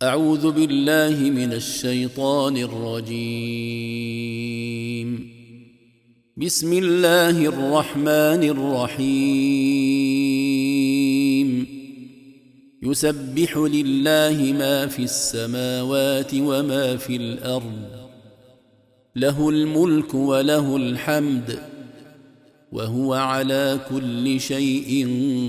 أعوذ بالله من الشيطان الرجيم. بسم الله الرحمن الرحيم. يسبح لله ما في السماوات وما في الأرض، له الملك وله الحمد، وهو على كل شيء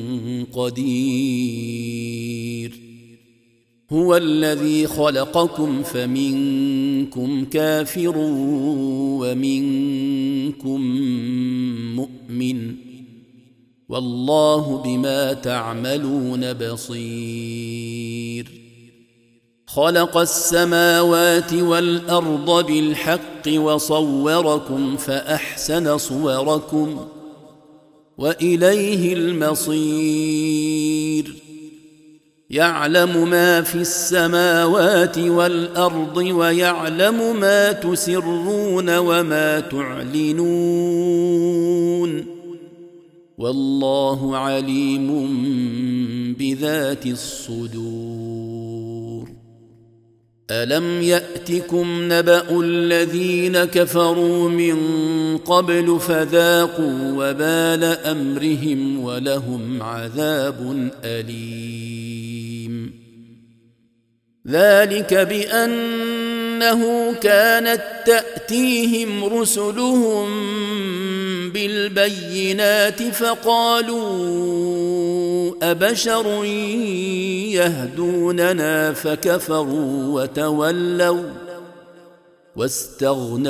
قدير. هو الذي خلقكم فمنكم كافر ومنكم مؤمن، والله بما تعملون بصير. خلق السماوات والأرض بالحق وصوركم فأحسن صوركم وإليه المصير. يعلم ما في السماوات والأرض ويعلم ما تسرون وما تعلنون، والله عليم بذات الصدور. ألم يأتكم نبأ الذين كفروا من قبل فذاقوا وبال أمرهم ولهم عذاب أليم. ذلك بأنه كانت تأتيهم رسلهم بالبينات فقالوا أبشر يهدوننا فكفروا وتولوا واستغنى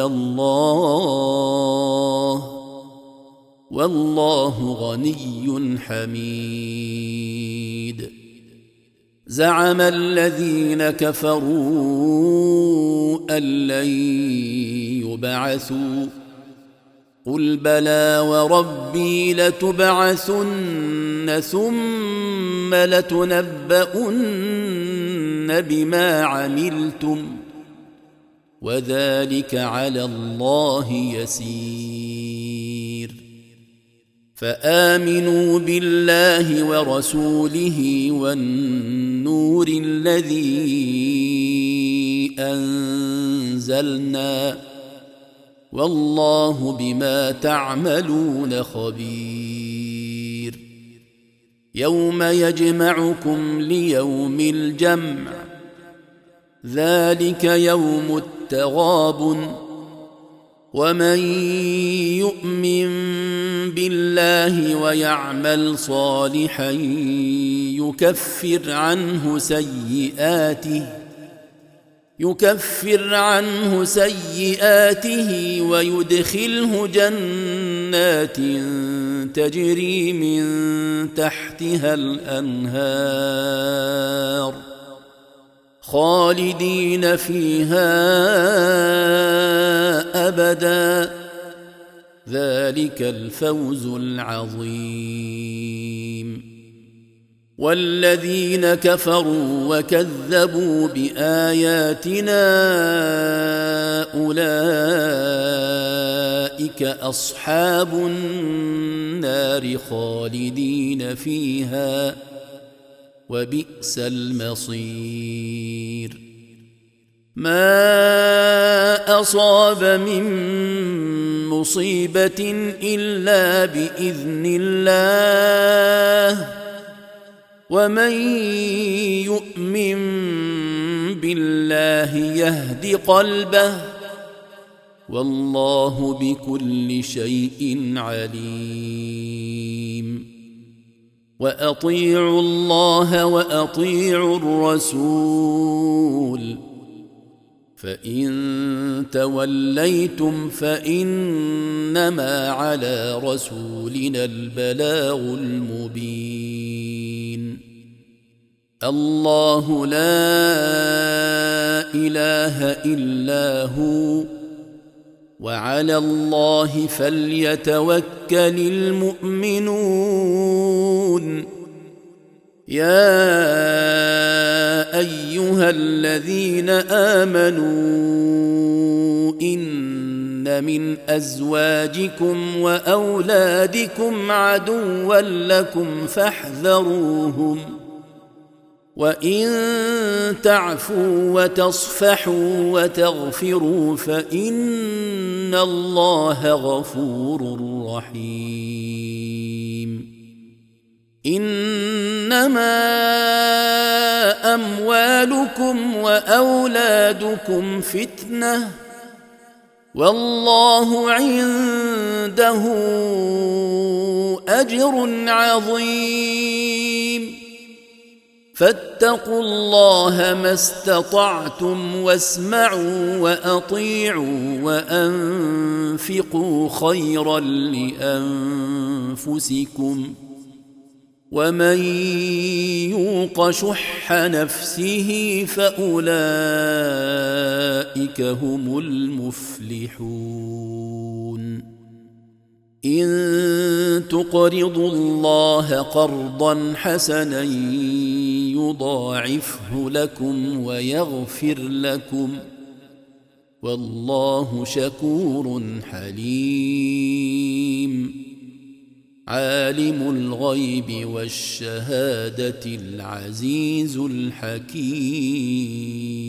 الله، والله غني حميد. زعم الذين كفروا أن لن يبعثوا، قل بلى وربي لتبعثن ثم لتنبؤن بما عملتم، وذلك على الله يسير. فآمنوا بالله ورسوله والنور الذي أنزلنا، والله بما تعملون خبير. يوم يجمعكم ليوم الجمع، ذلك يوم التغابن. ومن يؤمن بالله ويعمل صالحا يكفر عنه سيئاته ويدخله جنات تجري من تحتها الأنهار خالدين فيها أبدا، ذلك الفوز العظيم. والذين كفروا وكذبوا بآياتنا أولئك أصحاب النار خالدين فيها، وبئس المصير. ما أصاب من مصيبة إلا بإذن الله، ومن يؤمن بالله يهد قلبه، والله بكل شيء عليم. وأطيعوا الله وأطيعوا الرسول، فإن توليتم فإنما على رسولنا البلاغ المبين. الله لا إله إلا هو، وعلى الله فليتوكل المؤمنون. يا أيها الذين آمنوا إن من أزواجكم وأولادكم عدوا لكم فاحذروهم وإن تعفوا وتصفحوا وتغفروا فإن الله غفور رحيم. إنما أموالكم وأولادكم فتنة والله عنده أجر عظيم. فاتقوا الله ما استطعتم واسمعوا وأطيعوا وأنفقوا خيرا لأنفسكم ومن يوق شح نفسه فأولئك هم المفلحون. إن تقرضوا الله قرضا حسنا يضاعفه لكم ويغفر لكم والله شكور حليم. عالم الغيب والشهادة العزيز الحكيم.